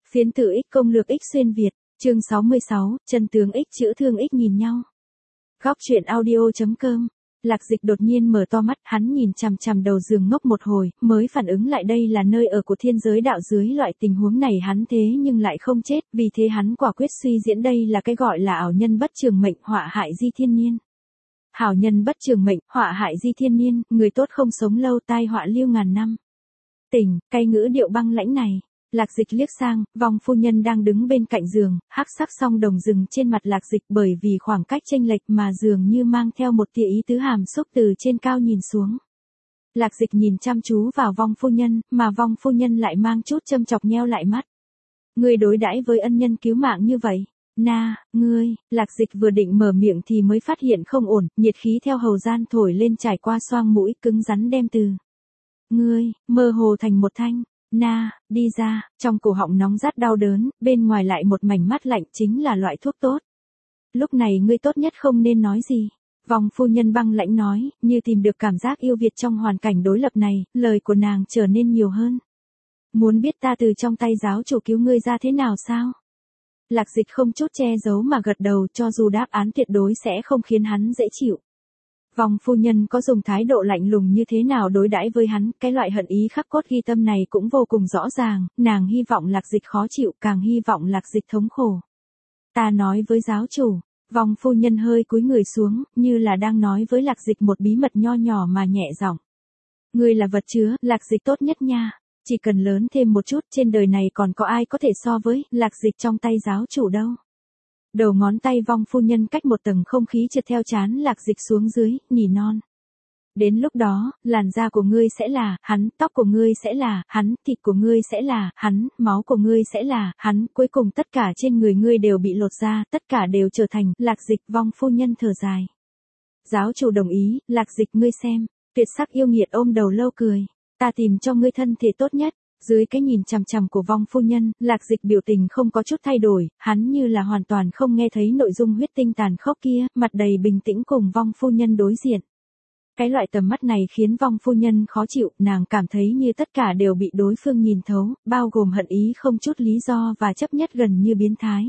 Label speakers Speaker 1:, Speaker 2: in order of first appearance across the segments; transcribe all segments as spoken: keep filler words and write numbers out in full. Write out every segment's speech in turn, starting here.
Speaker 1: Phiến tử X công lược X xuyên Việt, chương sáu mươi sáu, chân tướng X chữa thương X nhìn nhau. Góc truyện audio.com. Lạc Dịch đột nhiên mở to mắt, hắn nhìn chằm chằm đầu giường ngốc một hồi, mới phản ứng lại đây là nơi ở của thiên giới đạo dưới loại tình huống này hắn thế nhưng lại không chết, vì thế hắn quả quyết suy diễn đây là cái gọi là ảo nhân bất trường mệnh, họa hại di thiên niên. Hảo nhân bất trường mệnh, họa hại di thiên niên, người tốt không sống lâu, tai họa lưu ngàn năm. Tỉnh, cay ngữ điệu băng lãnh này. Lạc Dịch liếc sang, Vong phu nhân đang đứng bên cạnh giường, hắc sắc song đồng rừng trên mặt Lạc Dịch bởi vì khoảng cách chênh lệch mà dường như mang theo một tia ý tứ hàm xúc từ trên cao nhìn xuống. Lạc Dịch nhìn chăm chú vào Vong phu nhân, mà Vong phu nhân lại mang chút châm chọc nheo lại mắt. Ngươi đối đãi với ân nhân cứu mạng như vậy, na, ngươi, Lạc Dịch vừa định mở miệng thì mới phát hiện không ổn, nhiệt khí theo hầu gian thổi lên trải qua xoang mũi cứng rắn đem từ. Ngươi, mơ hồ thành một thanh. Na, đi ra, trong cổ họng nóng rát đau đớn, bên ngoài lại một mảnh mát lạnh chính là loại thuốc tốt. Lúc này ngươi tốt nhất không nên nói gì. Vong phu nhân băng lãnh nói, như tìm được cảm giác yêu Việt trong hoàn cảnh đối lập này, lời của nàng trở nên nhiều hơn. Muốn biết ta từ trong tay giáo chủ cứu ngươi ra thế nào sao? Lạc Dịch không chút che giấu mà gật đầu, cho dù đáp án tuyệt đối sẽ không khiến hắn dễ chịu. Vong phu nhân có dùng thái độ lạnh lùng như thế nào đối đãi với hắn, cái loại hận ý khắc cốt ghi tâm này cũng vô cùng rõ ràng, nàng hy vọng Lạc Dịch khó chịu, càng hy vọng Lạc Dịch thống khổ. Ta nói với giáo chủ, Vong phu nhân hơi cúi người xuống, như là đang nói với Lạc Dịch một bí mật nho nhỏ mà nhẹ giọng. Ngươi là vật chứa, Lạc Dịch tốt nhất nha, chỉ cần lớn thêm một chút, trên đời này còn có ai có thể so với Lạc Dịch trong tay giáo chủ đâu. Đầu ngón tay Vong phu nhân cách một tầng không khí trượt theo trán Lạc Dịch xuống dưới, nỉ non. Đến lúc đó, làn da của ngươi sẽ là hắn, tóc của ngươi sẽ là hắn, thịt của ngươi sẽ là hắn, máu của ngươi sẽ là hắn, cuối cùng tất cả trên người ngươi đều bị lột ra, tất cả đều trở thành Lạc Dịch. Vong phu nhân thở dài. Giáo chủ đồng ý, Lạc Dịch ngươi xem, tuyệt sắc yêu nghiệt ôm đầu lâu cười. Ta tìm cho ngươi thân thể tốt nhất. Dưới cái nhìn chằm chằm của Vong phu nhân, Lạc Dịch biểu tình không có chút thay đổi, hắn như là hoàn toàn không nghe thấy nội dung huyết tinh tàn khốc kia, mặt đầy bình tĩnh cùng Vong phu nhân đối diện. Cái loại tầm mắt này khiến Vong phu nhân khó chịu, nàng cảm thấy như tất cả đều bị đối phương nhìn thấu, bao gồm hận ý không chút lý do và chấp nhất gần như biến thái.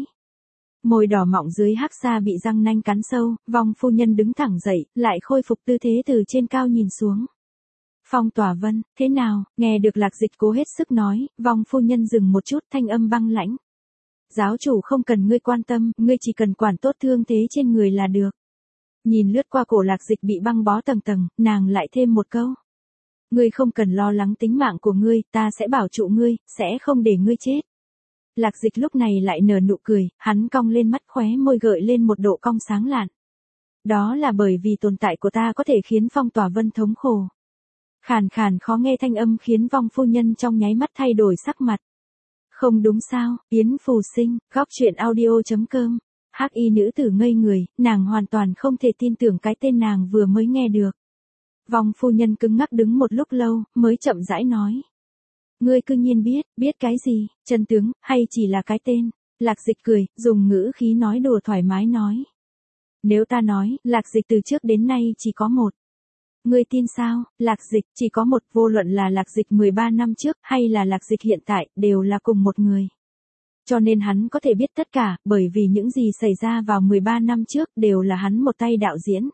Speaker 1: Môi đỏ mọng dưới hắc xa bị răng nanh cắn sâu, Vong phu nhân đứng thẳng dậy, lại khôi phục tư thế từ trên cao nhìn xuống. Phong Tỏa Vân, thế nào? Nghe được Lạc Dịch cố hết sức nói, Vong phu nhân dừng một chút, thanh âm băng lãnh. Giáo chủ không cần ngươi quan tâm, ngươi chỉ cần quản tốt thương thế trên người là được. Nhìn lướt qua cổ Lạc Dịch bị băng bó tầng tầng, nàng lại thêm một câu. Ngươi không cần lo lắng tính mạng của ngươi, ta sẽ bảo trụ ngươi, sẽ không để ngươi chết. Lạc Dịch lúc này lại nở nụ cười, hắn cong lên mắt, khóe môi gợi lên một độ cong sáng lạn. Đó là bởi vì tồn tại của ta có thể khiến Phong Tỏa Vân thống khổ. Khàn khàn khó nghe thanh âm khiến Vong phu nhân trong nháy mắt thay đổi sắc mặt. Không đúng sao, Yến Phù Sinh, góc truyện audio.com. Hắc y nữ tử ngây người, nàng hoàn toàn không thể tin tưởng cái tên nàng vừa mới nghe được. Vong phu nhân cứng ngắc đứng một lúc lâu, mới chậm rãi nói. Ngươi cư nhiên biết, biết cái gì, chân tướng, hay chỉ là cái tên? Lạc Dịch cười, dùng ngữ khí nói đùa thoải mái nói. Nếu ta nói, Lạc Dịch từ trước đến nay chỉ có một. Ngươi tin sao? Lạc Dịch chỉ có một, vô luận là Lạc Dịch mười ba năm trước hay là Lạc Dịch hiện tại, đều là cùng một người. Cho nên hắn có thể biết tất cả, bởi vì những gì xảy ra vào mười ba năm trước đều là hắn một tay đạo diễn.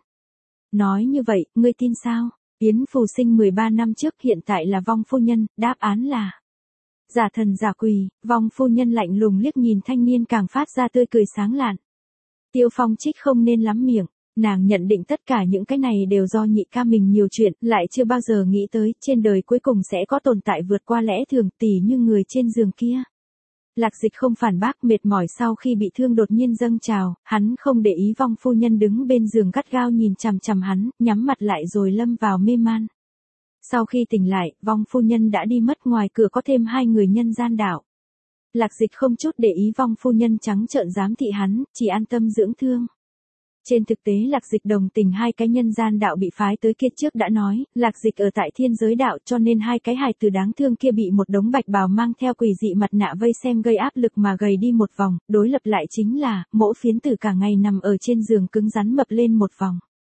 Speaker 1: Nói như vậy, ngươi tin sao? Yến Phù Sinh mười ba năm trước hiện tại là Vong phu nhân, đáp án là giả thần giả quỷ. Vong phu nhân lạnh lùng liếc nhìn thanh niên càng phát ra tươi cười sáng lạn. Tiêu Phong Trích không nên lắm miệng. Nàng nhận định tất cả những cái này đều do nhị ca mình nhiều chuyện, lại chưa bao giờ nghĩ tới, trên đời cuối cùng sẽ có tồn tại vượt qua lẽ thường, tỉ như người trên giường kia. Lạc Dịch không phản bác, mệt mỏi sau khi bị thương đột nhiên dâng trào, hắn không để ý Vong phu nhân đứng bên giường gắt gao nhìn chằm chằm hắn, nhắm mặt lại rồi lâm vào mê man. Sau khi tỉnh lại, Vong phu nhân đã đi mất, ngoài cửa có thêm hai người nhân gian đạo. Lạc Dịch không chút để ý Vong phu nhân trắng trợn giám thị hắn, chỉ an tâm dưỡng thương. Trên thực tế Lạc Dịch đồng tình hai cái nhân gian đạo bị phái tới kia, trước đã nói, Lạc Dịch ở tại thiên giới đạo, cho nên hai cái hài tử đáng thương kia bị một đống bạch bào mang theo quỷ dị mặt nạ vây xem gây áp lực mà gầy đi một vòng, đối lập lại chính là, mỗi phiến tử cả ngày nằm ở trên giường cứng rắn mập lên một vòng.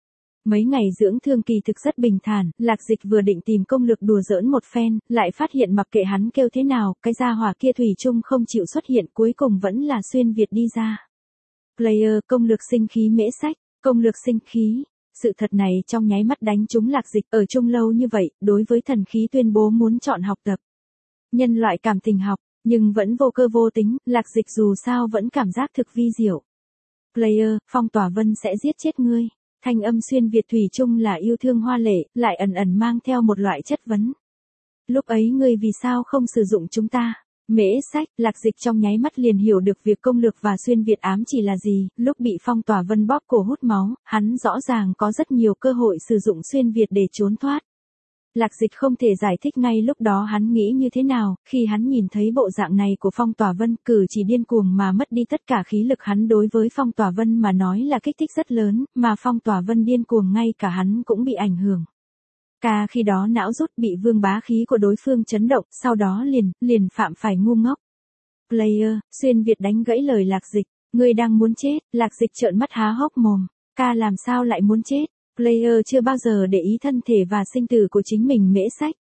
Speaker 1: Mấy ngày dưỡng thương kỳ thực rất bình thản, Lạc Dịch vừa định tìm công lực đùa giỡn một phen, lại phát hiện mặc kệ hắn kêu thế nào, cái gia hỏa kia thủy chung không chịu xuất hiện, cuối cùng vẫn là xuyên Việt đi ra. Player, công lực sinh khí mễ sách, công lực sinh khí. Sự thật này trong nháy mắt đánh trúng Lạc Dịch, ở chung lâu như vậy, đối với thần khí tuyên bố muốn chọn học tập. Nhân loại cảm tình học, nhưng vẫn vô cơ vô tính, Lạc Dịch dù sao vẫn cảm giác thực vi diệu. Player, Phong Tỏa Vân sẽ giết chết ngươi. Thanh âm xuyên Việt thủy chung là yêu thương hoa lệ, lại ẩn ẩn mang theo một loại chất vấn. Lúc ấy ngươi vì sao không sử dụng chúng ta? Mễ sách, Lạc Dịch trong nháy mắt liền hiểu được việc công lược và xuyên Việt ám chỉ là gì, lúc bị Phong Tỏa Vân bóp cổ hút máu, hắn rõ ràng có rất nhiều cơ hội sử dụng xuyên Việt để trốn thoát. Lạc Dịch không thể giải thích ngay lúc đó hắn nghĩ như thế nào, khi hắn nhìn thấy bộ dạng này của Phong Tỏa Vân, cử chỉ điên cuồng mà mất đi tất cả khí lực, hắn đối với Phong Tỏa Vân mà nói là kích thích rất lớn, mà Phong Tỏa Vân điên cuồng ngay cả hắn cũng bị ảnh hưởng. Ca khi đó não rút bị vương bá khí của đối phương chấn động, sau đó liền, liền phạm phải ngu ngốc. Player, xuyên Việt đánh gãy lời Lạc Dịch, ngươi đang muốn chết, Lạc Dịch trợn mắt há hốc mồm, ca làm sao lại muốn chết? Player chưa bao giờ để ý thân thể và sinh tử của chính mình mễ sách.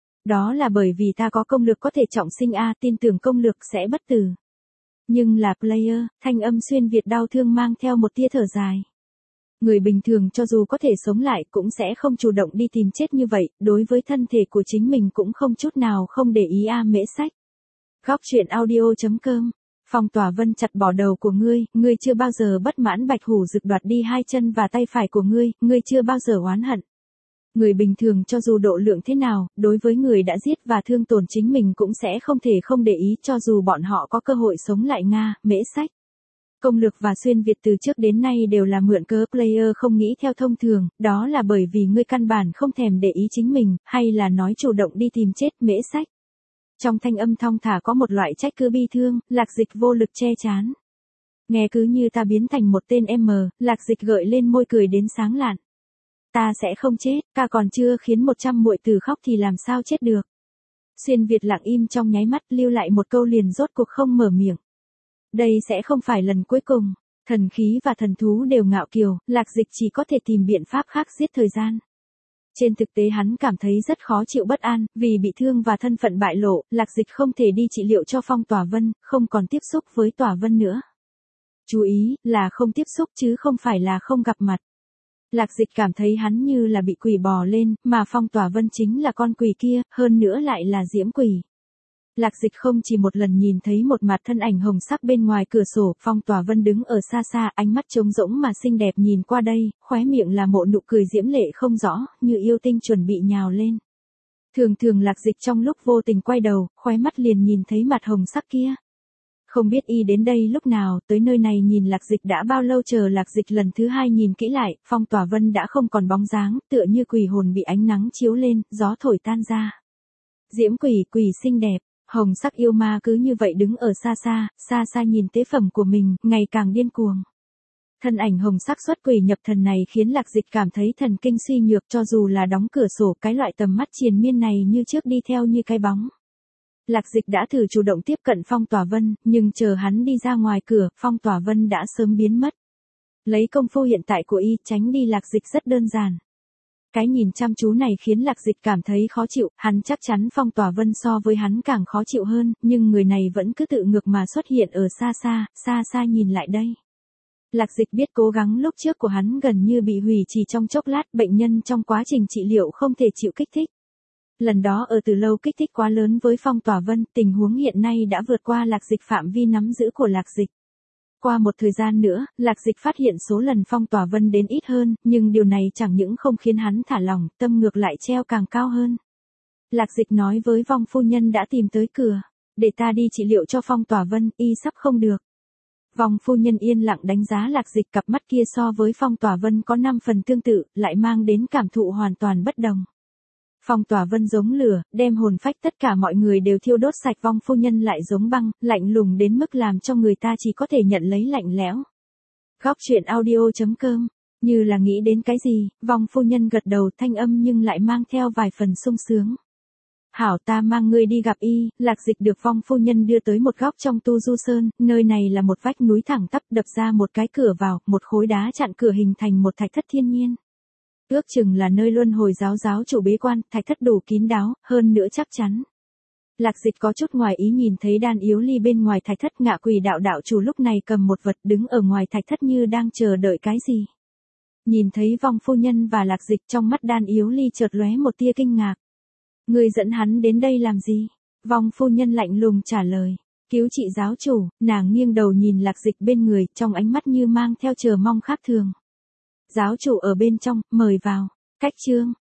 Speaker 1: Đó là bởi vì ta có công lực có thể trọng sinh a, tin tưởng công lực sẽ bất tử. Nhưng là Player, thanh âm xuyên Việt đau thương mang theo một tia thở dài. Người bình thường cho dù có thể sống lại cũng sẽ không chủ động đi tìm chết như vậy, đối với thân thể của chính mình cũng không chút nào không để ý a mễ sách. Góc truyện audio chấm com. Phong Tỏa Vân chặt bỏ đầu của ngươi, ngươi chưa bao giờ bất mãn Bạch Hủ Dực đoạt đi hai chân và tay phải của ngươi, ngươi chưa bao giờ oán hận. Người bình thường cho dù độ lượng thế nào, đối với người đã giết và thương tổn chính mình cũng sẽ không thể không để ý cho dù bọn họ có cơ hội sống lại Nga, mễ sách. Công lực và xuyên Việt từ trước đến nay đều là mượn cớ. Player không nghĩ theo thông thường, đó là bởi vì ngươi căn bản không thèm để ý chính mình, hay là nói chủ động đi tìm chết mễ sách. Trong thanh âm thong thả có một loại trách cứ bi thương, Lạc Dịch vô lực che chán. Nghe cứ như ta biến thành một tên em, Lạc Dịch gợi lên môi cười đến sáng lạn. Ta sẽ không chết, ca còn chưa khiến một trăm muội tử khóc thì làm sao chết được. Xuyên Việt lặng im trong nháy mắt, lưu lại một câu liền rốt cuộc không mở miệng. Đây sẽ không phải lần cuối cùng, thần khí và thần thú đều ngạo kiều, Lạc Dịch chỉ có thể tìm biện pháp khác giết thời gian. Trên thực tế hắn cảm thấy rất khó chịu bất an, vì bị thương và thân phận bại lộ, Lạc Dịch không thể đi trị liệu cho Phong Tỏa Vân, không còn tiếp xúc với Tỏa Vân nữa. Chú ý, là không tiếp xúc chứ không phải là không gặp mặt. Lạc Dịch cảm thấy hắn như là bị quỷ bò lên, mà Phong Tỏa Vân chính là con quỷ kia, hơn nữa lại là diễm quỷ. Lạc Dịch không chỉ một lần nhìn thấy một mặt thân ảnh hồng sắc bên ngoài cửa sổ, Phong Tỏa Vân đứng ở xa xa, ánh mắt trống rỗng mà xinh đẹp nhìn qua đây, khóe miệng là một nụ cười diễm lệ không rõ, như yêu tinh chuẩn bị nhào lên. Thường thường Lạc Dịch trong lúc vô tình quay đầu, khóe mắt liền nhìn thấy mặt hồng sắc kia. Không biết y đến đây lúc nào, tới nơi này nhìn Lạc Dịch đã bao lâu, chờ Lạc Dịch lần thứ hai nhìn kỹ lại, Phong Tỏa Vân đã không còn bóng dáng, tựa như quỷ hồn bị ánh nắng chiếu lên, gió thổi tan ra. Diễm quỷ, quỷ xinh đẹp. Hồng sắc yêu ma cứ như vậy đứng ở xa xa, xa xa nhìn tế phẩm của mình, ngày càng điên cuồng. Thân ảnh hồng sắc xuất quỷ nhập thần này khiến Lạc Dịch cảm thấy thần kinh suy nhược, cho dù là đóng cửa sổ, cái loại tầm mắt triền miên này như trước đi theo như cái bóng. Lạc Dịch đã thử chủ động tiếp cận Phong Tỏa Vân, nhưng chờ hắn đi ra ngoài cửa, Phong Tỏa Vân đã sớm biến mất. Lấy công phu hiện tại của y, tránh đi Lạc Dịch rất đơn giản. Cái nhìn chăm chú này khiến Lạc Dịch cảm thấy khó chịu, hắn chắc chắn Phong Tỏa Vân so với hắn càng khó chịu hơn, nhưng người này vẫn cứ tự ngược mà xuất hiện ở xa xa, xa xa nhìn lại đây. Lạc Dịch biết cố gắng lúc trước của hắn gần như bị hủy chỉ trong chốc lát, bệnh nhân trong quá trình trị liệu không thể chịu kích thích. Lần đó ở từ lâu kích thích quá lớn với Phong Tỏa Vân, tình huống hiện nay đã vượt qua Lạc Dịch phạm vi nắm giữ của Lạc Dịch. Qua một thời gian nữa, Lạc Dịch phát hiện số lần Phong Tỏa Vân đến ít hơn, nhưng điều này chẳng những không khiến hắn thả lỏng, tâm ngược lại treo càng cao hơn. Lạc Dịch nói với Vong phu nhân đã tìm tới cửa, để ta đi trị liệu cho Phong Tỏa Vân, y sắp không được. Vong phu nhân yên lặng đánh giá Lạc Dịch, cặp mắt kia so với Phong Tỏa Vân có năm phần tương tự, lại mang đến cảm thụ hoàn toàn bất đồng. Phong Tỏa Vân giống lửa, đem hồn phách tất cả mọi người đều thiêu đốt sạch, Vong phu nhân lại giống băng, lạnh lùng đến mức làm cho người ta chỉ có thể nhận lấy lạnh lẽo. Góc truyện audio chấm com, như là nghĩ đến cái gì, Vong phu nhân gật đầu, thanh âm nhưng lại mang theo vài phần sung sướng. Hảo, ta mang ngươi đi gặp y. Lạc Dịch được Vong phu nhân đưa tới một góc trong Tu Du Sơn, nơi này là một vách núi thẳng tắp, đập ra một cái cửa vào, một khối đá chặn cửa hình thành một thạch thất thiên nhiên. Ước chừng là nơi luân hồi giáo giáo chủ bế quan, thạch thất đủ kín đáo, hơn nữa chắc chắn. Lạc Dịch có chút ngoài ý nhìn thấy Đan Yếu Ly bên ngoài thạch thất, Ngạ Quỷ đạo đạo chủ lúc này cầm một vật đứng ở ngoài thạch thất như đang chờ đợi cái gì. Nhìn thấy Vong phu nhân và Lạc Dịch, trong mắt Đan Yếu Ly chợt lóe một tia kinh ngạc. Người dẫn hắn đến đây làm gì? Vong phu nhân lạnh lùng trả lời. Cứu chị giáo chủ. Nàng nghiêng đầu nhìn Lạc Dịch bên người, trong ánh mắt như mang theo chờ mong khác thường. Giáo chủ ở bên trong, mời vào. Cách chương.